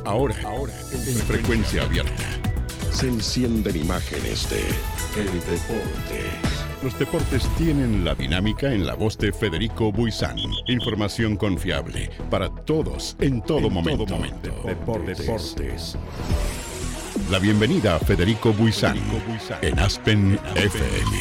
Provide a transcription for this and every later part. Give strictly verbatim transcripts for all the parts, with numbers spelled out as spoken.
Ahora, ahora, en frecuencia abierta, se encienden imágenes de el deporte. Los deportes tienen la dinámica en la voz de Federico Buisán. Información confiable para todos, en todo en momento. Todo momento. Deportes. Deportes. La bienvenida a Federico Buisán, en Aspen F M.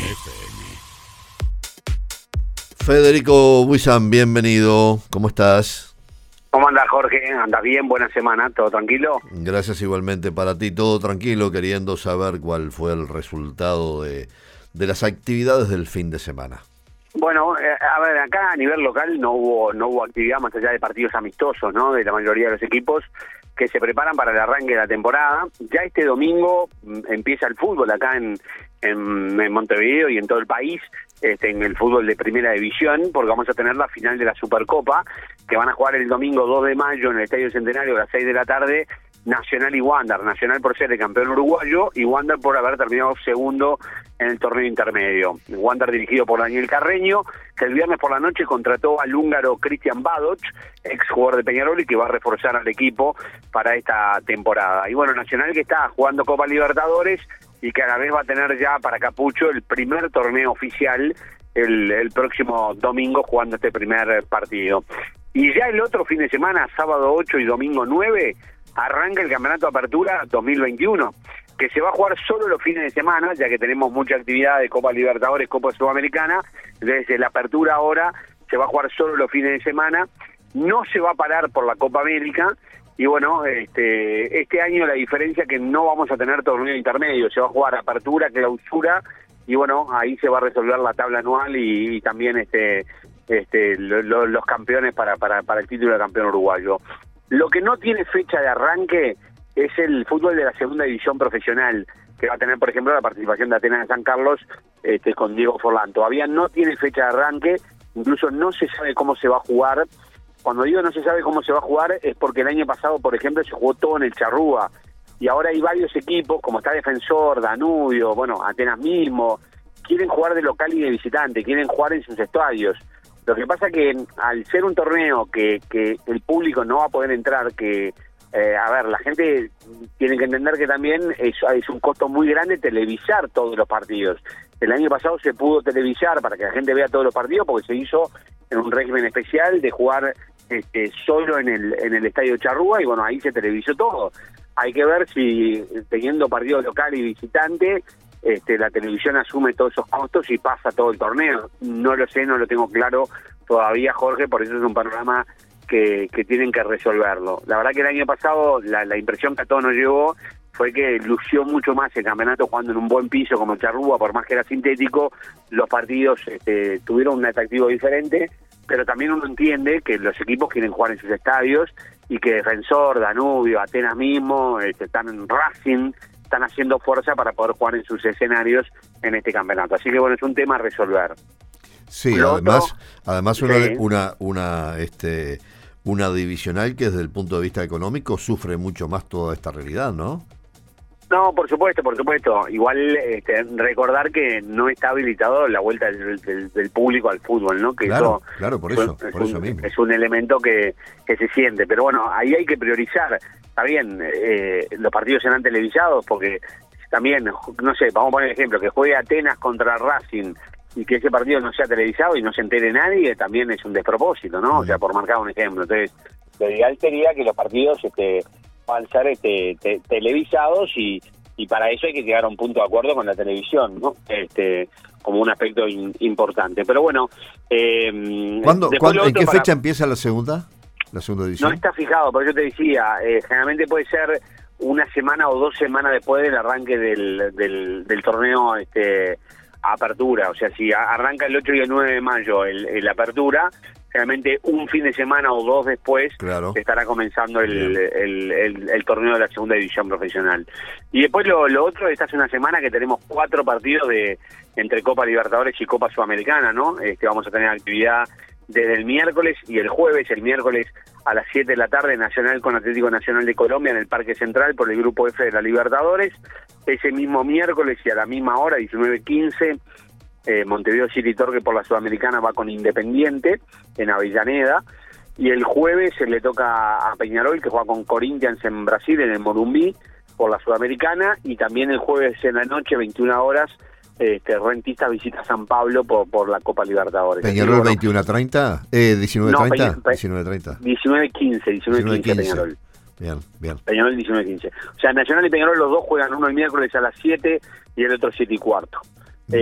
Federico Buisán, bienvenido. ¿Cómo estás? ¿Cómo andas, Jorge? ¿Andas bien? Buena semana, ¿todo tranquilo? Gracias igualmente para ti, todo tranquilo, queriendo saber cuál fue el resultado de, de las actividades del fin de semana. Bueno, eh, a ver, acá a nivel local no hubo no hubo actividad más allá de partidos amistosos, ¿no? De la mayoría de los equipos que se preparan para el arranque de la temporada. Ya este domingo m, empieza el fútbol acá en, en, en Montevideo y en todo el país, este, en el fútbol de primera división, porque vamos a tener la final de la Supercopa, que van a jugar el domingo dos de mayo en el Estadio Centenario a las seis de la tarde, Nacional y Wander. Nacional por ser el campeón uruguayo y Wander por haber terminado segundo en el torneo intermedio. Wander dirigido por Daniel Carreño, que el viernes por la noche contrató al húngaro Cristian Badoc, ex jugador de Peñarol, y que va a reforzar al equipo para esta temporada. Y bueno, Nacional que está jugando Copa Libertadores y que a la vez va a tener ya para Capucho el primer torneo oficial el, el próximo domingo, jugando este primer partido. Y ya el otro fin de semana, sábado ocho y domingo nueve, arranca el Campeonato Apertura dos mil veintiuno, que se va a jugar solo los fines de semana, ya que tenemos mucha actividad de Copa Libertadores, Copa Sudamericana. Desde la Apertura ahora se va a jugar solo los fines de semana, no se va a parar por la Copa América. Y bueno, este este año la diferencia es que no vamos a tener torneo intermedio, se va a jugar Apertura, Clausura, y bueno, ahí se va a resolver la tabla anual y, y también este este lo, lo, los campeones para, para, para el título de campeón uruguayo. Lo que no tiene fecha de arranque es el fútbol de la segunda división profesional, que va a tener, por ejemplo, la participación de Atenas de San Carlos este, con Diego Forlán. Todavía no tiene fecha de arranque, incluso no se sabe cómo se va a jugar. Cuando digo no se sabe cómo se va a jugar es porque el año pasado, por ejemplo, se jugó todo en el Charrúa, y ahora hay varios equipos, como está Defensor, Danubio, bueno, Atenas mismo, quieren jugar de local y de visitante, quieren jugar en sus estadios. Lo que pasa que al ser un torneo que, que el público no va a poder entrar, que, eh, a ver, la gente tiene que entender que también es, es un costo muy grande televisar todos los partidos. El año pasado se pudo televisar para que la gente vea todos los partidos porque se hizo en un régimen especial de jugar este, solo en el, en el Estadio Charrúa y bueno, ahí se televisó todo. Hay que ver si teniendo partido local y visitante, Este, la televisión asume todos esos costos y pasa todo el torneo. No lo sé, no lo tengo claro todavía, Jorge, por eso es un panorama que, que tienen que resolverlo. La verdad que el año pasado la, la impresión que a todos nos llevó fue que lució mucho más el campeonato jugando en un buen piso como el Charrúa, por más que era sintético, los partidos este, tuvieron un atractivo diferente, pero también uno entiende que los equipos quieren jugar en sus estadios y que Defensor, Danubio, Atenas mismo, este, están en Racing, están haciendo fuerza para poder jugar en sus escenarios en este campeonato. Así que bueno, es un tema a resolver. Sí, Lo además otro, además una, sí. una una este una divisional que desde el punto de vista económico sufre mucho más toda esta realidad, ¿no? No, por supuesto, por supuesto. Igual este, recordar que no está habilitado la vuelta del, del, del público al fútbol, ¿no? Que claro, eso, claro, por eso, es, por un, eso mismo. Es un elemento que, que se siente. Pero bueno, ahí hay que priorizar. Está bien, eh, los partidos serán televisados porque también, no sé, vamos a poner el ejemplo, que juegue Atenas contra Racing y que ese partido no sea televisado y no se entere nadie, también es un despropósito, ¿no? Mm. O sea, por marcar un ejemplo. Entonces, lo ideal sería que los partidos este, van a ser este, te, televisados y, y para eso hay que llegar a un punto de acuerdo con la televisión, ¿no? Este, como un aspecto in, importante. Pero bueno... Eh, ¿Cuándo, ¿cuándo, ¿En qué para... fecha empieza la segunda? La segunda edición. No está fijado, pero yo te decía, eh, generalmente puede ser una semana o dos semanas después del arranque del, del, del torneo este, Apertura. O sea, si arranca el ocho y el nueve de mayo el, el Apertura, generalmente un fin de semana o dos después claro. estará comenzando el, el, el, el torneo de la segunda división profesional. Y después lo, lo otro, esta es una semana que tenemos cuatro partidos de entre Copa Libertadores y Copa Sudamericana, ¿no? Este, vamos a tener actividad desde el miércoles y el jueves. El miércoles a las siete de la tarde, Nacional con Atlético Nacional de Colombia en el Parque Central por el Grupo F de la Libertadores. Ese mismo miércoles y a la misma hora, diecinueve quince, eh, Montevideo City Torque por la Sudamericana va con Independiente en Avellaneda. y el jueves se le toca a Peñarol, que juega con Corinthians en Brasil, en el Morumbi, por la Sudamericana, y también el jueves en la noche, veintiuna horas, este, Rentistas visita San Pablo por, por la Copa Libertadores. ¿Peñarol bueno, veintiuno a treinta? Eh, ¿diecinueve a treinta? No, diecinueve a treinta. diecinueve a quince, diecinueve a quince Peñarol. Bien, bien. Peñarol diecinueve a quince. O sea, Nacional y Peñarol los dos juegan, uno el miércoles a las siete y el otro siete y cuarto. Uh-huh.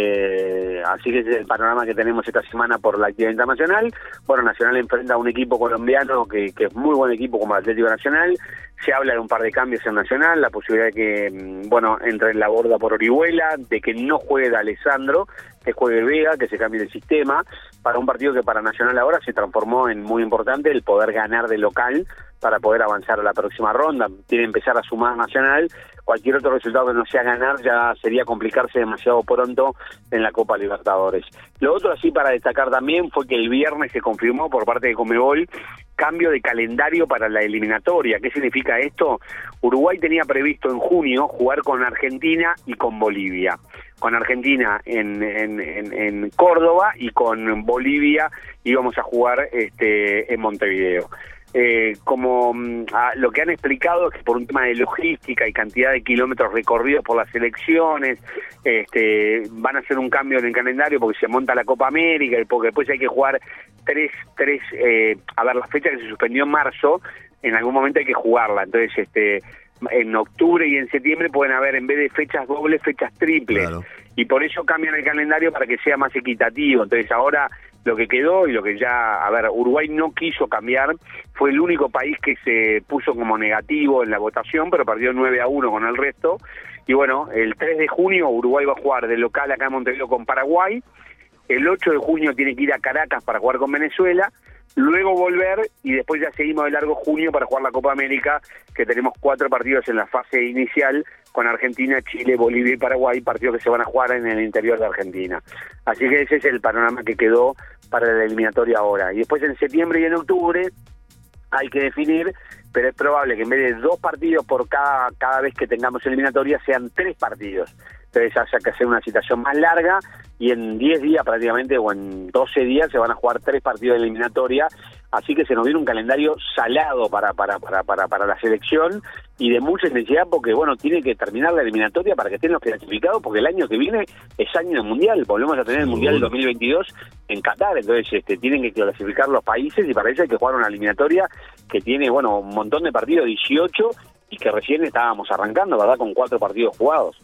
Este, así que ese es el panorama que tenemos esta semana por la actividad internacional. Bueno, Nacional enfrenta a un equipo colombiano que, que es muy buen equipo como el Atlético Nacional. Se habla de un par de cambios en Nacional, la posibilidad de que, bueno, entre en la borda por Orihuela, de que no juegue de Alessandro, que juegue Vega, que se cambie el sistema, para un partido que para Nacional ahora se transformó en muy importante el poder ganar de local para poder avanzar a la próxima ronda. Tiene que empezar a sumar Nacional. Cualquier otro resultado que no sea ganar ya sería complicarse demasiado pronto en la Copa Libertadores. Lo otro así para destacar también fue que el viernes se confirmó por parte de Conmebol cambio de calendario para la eliminatoria. ¿Qué significa esto? Uruguay tenía previsto en junio jugar con Argentina y con Bolivia. Con Argentina en, en, en, en Córdoba y con Bolivia íbamos a jugar este, en Montevideo. Eh, como a, lo que han explicado es que por un tema de logística y cantidad de kilómetros recorridos por las elecciones, este, van a hacer un cambio en el calendario porque se monta la Copa América y porque después hay que jugar tres, tres, eh, a ver, la fecha que se suspendió en marzo, en algún momento hay que jugarla, entonces este en octubre y en septiembre pueden haber en vez de fechas dobles, fechas triples, claro. Y por eso cambian el calendario para que sea más equitativo. Entonces ahora lo que quedó y lo que ya, a ver, Uruguay no quiso cambiar, fue el único país que se puso como negativo en la votación, pero perdió nueve a uno con el resto, y bueno, el tres de junio Uruguay va a jugar de local acá en Montevideo con Paraguay, el ocho de junio tiene que ir a Caracas para jugar con Venezuela, luego volver y después ya seguimos de largo junio para jugar la Copa América, que tenemos cuatro partidos en la fase inicial con Argentina, Chile, Bolivia y Paraguay, partidos que se van a jugar en el interior de Argentina. Así que ese es el panorama que quedó para la eliminatoria ahora. Y después en septiembre y en octubre hay que definir, pero es probable que en vez de dos partidos por cada, cada vez que tengamos eliminatoria sean tres partidos. Entonces haya que hacer una citación más larga y en diez días prácticamente o en doce días se van a jugar tres partidos de eliminatoria, así que se nos viene un calendario salado para para para para, para la selección y de mucha intensidad porque bueno, tiene que terminar la eliminatoria para que estén los clasificados porque el año que viene es año de mundial, volvemos a tener el mundial dos mil veintidós en Qatar, entonces este tienen que clasificar los países y para eso hay que jugar una eliminatoria que tiene bueno un montón de partidos, dieciocho, y que recién estábamos arrancando, ¿verdad? Con cuatro partidos jugados.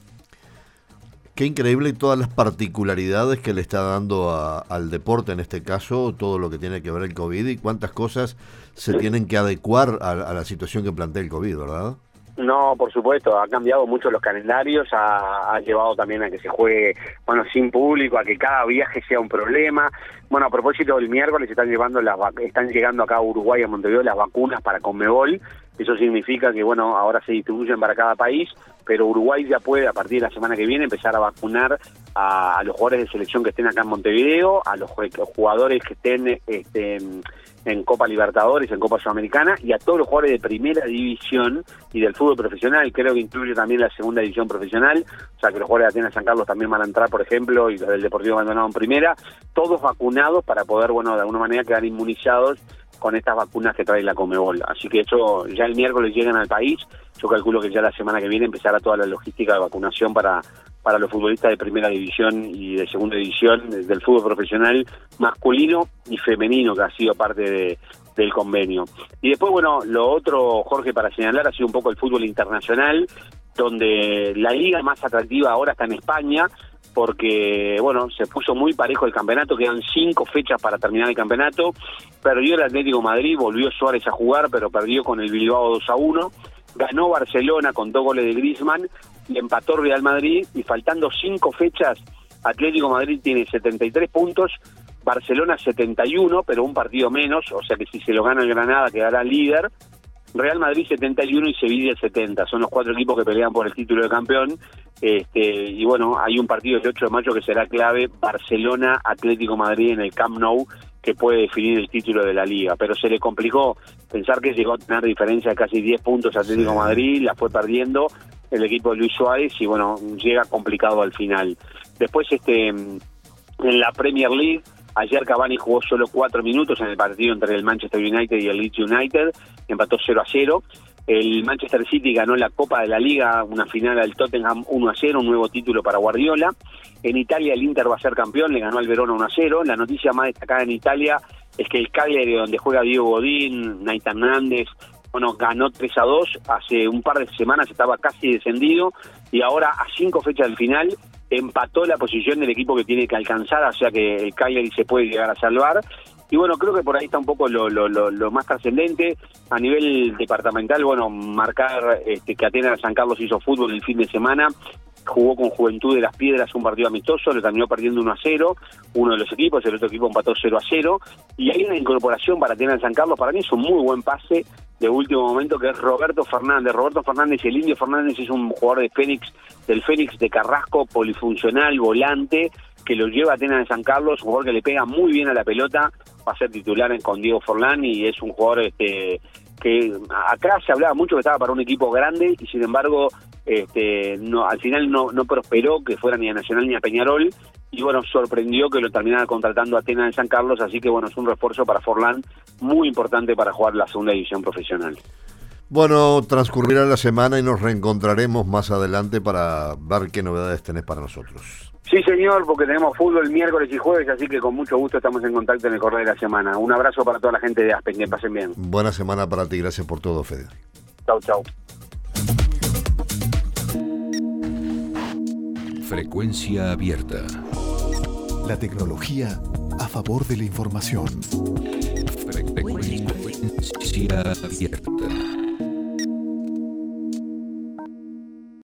Qué increíble todas las particularidades que le está dando a, al deporte, en este caso, todo lo que tiene que ver el COVID y cuántas cosas se tienen que adecuar a, a la situación que plantea el COVID, ¿verdad? No, por supuesto, ha cambiado mucho los calendarios, ha, ha llevado también a que se juegue, bueno, sin público, a que cada viaje sea un problema. Bueno, a propósito, el miércoles están llevando las están llegando acá a Uruguay, a Montevideo, las vacunas para Conmebol. Eso significa que, bueno, ahora se distribuyen para cada país, pero Uruguay ya puede, a partir de la semana que viene, empezar a vacunar a, a los jugadores de selección que estén acá en Montevideo, a los, los jugadores que estén este, en, en Copa Libertadores, en Copa Sudamericana, y a todos los jugadores de primera división y del fútbol profesional, creo que incluye también la segunda división profesional, o sea que los jugadores de Atenas San Carlos también van a entrar, por ejemplo, y los del Deportivo Maldonado en primera, todos vacunados para poder, bueno, de alguna manera quedar inmunizados con estas vacunas que trae la Conmebol. Así que eso ya el miércoles llegan al país. Yo calculo que ya la semana que viene empezará toda la logística de vacunación para, para los futbolistas de primera división y de segunda división del fútbol profesional masculino y femenino, que ha sido parte de, del convenio. Y después, bueno, lo otro, Jorge, para señalar, ha sido un poco el fútbol internacional, donde la liga más atractiva ahora está en España, porque, bueno, se puso muy parejo el campeonato, quedan cinco fechas para terminar el campeonato, perdió el Atlético de Madrid, volvió Suárez a jugar, pero perdió con el Bilbao dos a uno, ganó Barcelona con dos goles de Griezmann, y empató Real Madrid, y faltando cinco fechas, Atlético de Madrid tiene setenta y tres puntos, Barcelona setenta y uno, pero un partido menos, o sea que si se lo gana el Granada quedará líder, Real Madrid setenta y uno y Sevilla setenta, son los cuatro equipos que pelean por el título de campeón, este, y bueno, hay un partido el ocho de mayo que será clave, Barcelona-Atlético Madrid en el Camp Nou, que puede definir el título de la Liga, pero se le complicó pensar que llegó a tener diferencia de casi diez puntos Atlético sí. Madrid, la fue perdiendo el equipo de Luis Suárez y bueno, llega complicado al final. Después este en la Premier League, Ayer Cavani jugó solo cuatro minutos en el partido entre el Manchester United y el Leeds United, empató cero a cero. El Manchester City ganó la Copa de la Liga, una final al Tottenham uno a cero, un nuevo título para Guardiola. En Italia el Inter va a ser campeón, le ganó al Verona uno a cero. La noticia más destacada en Italia es que el Cagliari, donde juega Diego Godín, Nathan Hernández, bueno, ganó tres a dos, hace un par de semanas estaba casi descendido y ahora a cinco fechas del final empató la posición del equipo que tiene que alcanzar, o sea que el Cagliari se puede llegar a salvar. Y bueno, creo que por ahí está un poco lo, lo, lo, lo más trascendente. A nivel departamental, bueno, marcar este, que Atenas San Carlos hizo fútbol el fin de semana, jugó con Juventud de las Piedras un partido amistoso, lo terminó perdiendo uno a cero, uno de los equipos, el otro equipo empató cero a cero, y hay una incorporación para Atenas San Carlos, para mí es un muy buen pase de último momento, que es Roberto Fernández. Roberto Fernández, el Indio Fernández, es un jugador de Fénix, del Fénix de Carrasco, polifuncional, volante, que lo lleva a Atenas de San Carlos, un jugador que le pega muy bien a la pelota, va a ser titular con Diego Forlán, y es un jugador este que acá se hablaba mucho que estaba para un equipo grande, y sin embargo este no al final no, no prosperó que fuera ni a Nacional ni a Peñarol, y bueno, sorprendió que lo terminara contratando a Atenas de San Carlos, así que bueno, es un refuerzo para Forlán muy importante para jugar la segunda división profesional. Bueno, transcurrirá la semana y nos reencontraremos más adelante para ver qué novedades tenés para nosotros. Sí, señor, porque tenemos fútbol miércoles y jueves, así que con mucho gusto estamos en contacto en el correo de la semana. Un abrazo para toda la gente de Aspen, que pasen bien. Buena semana para ti, gracias por todo, Fede. Chau, chau. Frecuencia abierta. La tecnología a favor de la información. Frecuencia abierta.